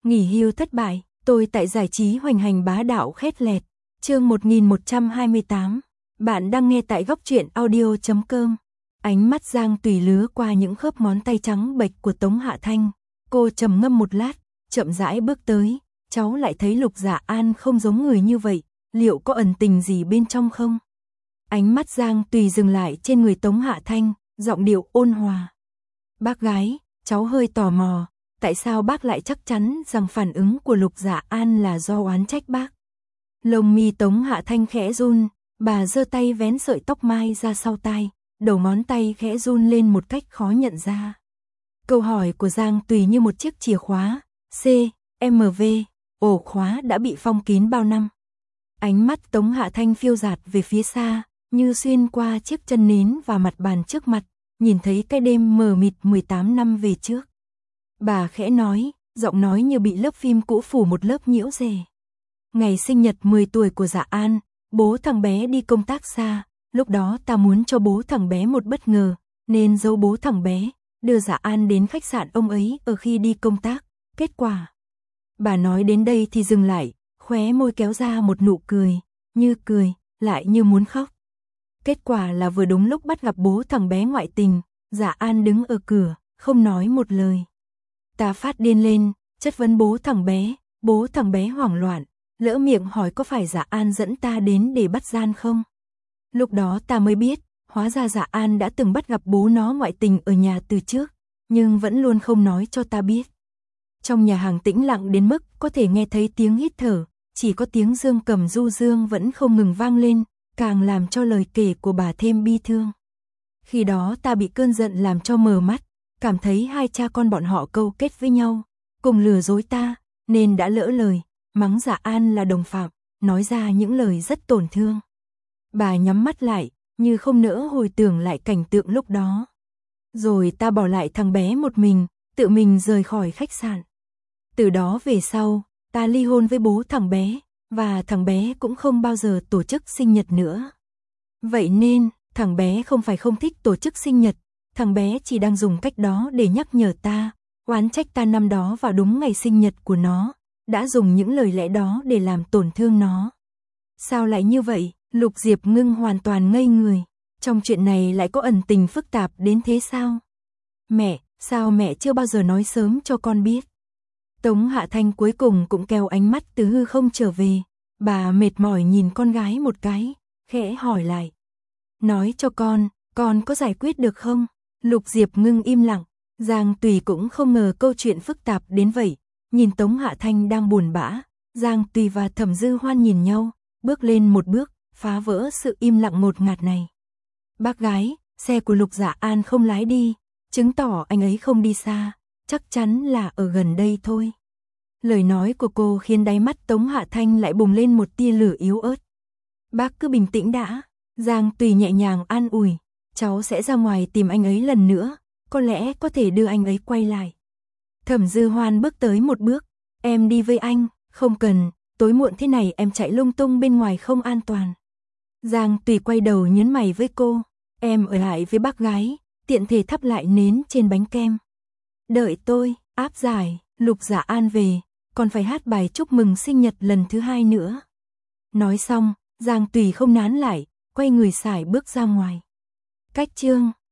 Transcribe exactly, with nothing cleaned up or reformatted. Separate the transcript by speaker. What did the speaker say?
Speaker 1: Nghỉ hưu thất bại, tôi tại giải trí hoành hành bá đạo khét lẹt. Chương một nghìn một trăm hai mươi tám. Bạn đang nghe tại góc truyện audio chấm com. Ánh mắt Giang Tùy lướt qua những khớp ngón tay trắng bệch của Tống Hạ Thanh. Cô trầm ngâm một lát, chậm rãi bước tới. Cháu lại thấy Lục Dạ An không giống người như vậy, liệu có ẩn tình gì bên trong không? Ánh mắt Giang Tùy dừng lại trên người Tống Hạ Thanh, giọng điệu ôn hòa. Bác gái, cháu hơi tò mò, tại sao bác lại chắc chắn rằng phản ứng của Lục Dạ An là do oán trách bác? Lông mi Tống Hạ Thanh khẽ run, bà giơ tay vén sợi tóc mai ra sau tai, đầu ngón tay khẽ run lên một cách khó nhận ra. Câu hỏi của Giang Tùy như một chiếc chìa khóa, C, M V, ổ khóa đã bị phong kín bao năm. Ánh mắt Tống Hạ Thanh phiêu dạt về phía xa, như xuyên qua chiếc chân nến và mặt bàn trước mặt, nhìn thấy cái đêm mờ mịt mười tám năm về trước. Bà khẽ nói, giọng nói như bị lớp phim cũ phủ một lớp nhiễu dề. Ngày sinh nhật mười tuổi của Dạ An, bố thằng bé đi công tác xa, lúc đó ta muốn cho bố thằng bé một bất ngờ, nên giấu bố thằng bé, đưa Dạ An đến khách sạn ông ấy ở khi đi công tác. Kết quả, bà nói đến đây thì dừng lại, khóe môi kéo ra một nụ cười, như cười, lại như muốn khóc. Kết quả là vừa đúng lúc bắt gặp bố thằng bé ngoại tình, Dạ An đứng ở cửa, không nói một lời. Ta phát điên lên, chất vấn bố thằng bé, bố thằng bé hoảng loạn, lỡ miệng hỏi có phải Dạ An dẫn ta đến để bắt gian không? Lúc đó ta mới biết, hóa ra Dạ An đã từng bắt gặp bố nó ngoại tình ở nhà từ trước, nhưng vẫn luôn không nói cho ta biết. Trong nhà hàng tĩnh lặng đến mức có thể nghe thấy tiếng hít thở, chỉ có tiếng dương cầm du dương vẫn không ngừng vang lên, càng làm cho lời kể của bà thêm bi thương. Khi đó ta bị cơn giận làm cho mờ mắt, cảm thấy hai cha con bọn họ câu kết với nhau, cùng lừa dối ta, nên đã lỡ lời, mắng Dạ An là đồng phạm, nói ra những lời rất tổn thương. Bà nhắm mắt lại, như không nỡ hồi tưởng lại cảnh tượng lúc đó. Rồi ta bỏ lại thằng bé một mình, tự mình rời khỏi khách sạn. Từ đó về sau, ta ly hôn với bố thằng bé, và thằng bé cũng không bao giờ tổ chức sinh nhật nữa. Vậy nên, thằng bé không phải không thích tổ chức sinh nhật, thằng bé chỉ đang dùng cách đó để nhắc nhở ta, oán trách ta năm đó vào đúng ngày sinh nhật của nó, đã dùng những lời lẽ đó để làm tổn thương nó. Sao lại như vậy? Lục Diệp Ngưng hoàn toàn ngây người, trong chuyện này lại có ẩn tình phức tạp đến thế sao? Mẹ, sao mẹ chưa bao giờ nói sớm cho con biết? Tống Hạ Thanh cuối cùng cũng kéo ánh mắt từ hư không trở về, bà mệt mỏi nhìn con gái một cái, khẽ hỏi lại. Nói cho con, con có giải quyết được không? Lục Diệp Ngưng im lặng, Giang Tùy cũng không ngờ câu chuyện phức tạp đến vậy, nhìn Tống Hạ Thanh đang buồn bã, Giang Tùy và Thẩm Dư Hoan nhìn nhau, bước lên một bước, phá vỡ sự im lặng ngột ngạt này. Bác gái, xe của Lục Dạ An không lái đi, chứng tỏ anh ấy không đi xa, chắc chắn là ở gần đây thôi. Lời nói của cô khiến đáy mắt Tống Hạ Thanh lại bùng lên một tia lửa yếu ớt. Bác cứ bình tĩnh đã, Giang Tùy nhẹ nhàng an ủi, cháu sẽ ra ngoài tìm anh ấy lần nữa, có lẽ có thể đưa anh ấy quay lại. Thẩm Dư Hoan bước tới một bước, em đi với anh, không cần, tối muộn thế này em chạy lung tung bên ngoài không an toàn. Giang Tùy quay đầu nhớn mày với cô, em ở lại với bác gái, tiện thể thắp lại nến trên bánh kem. Đợi tôi, áp giải, Lục Dạ An về, còn phải hát bài chúc mừng sinh nhật lần thứ hai nữa. Nói xong, Giang Tùy không nán lại, quay người sải bước ra ngoài. Cách chương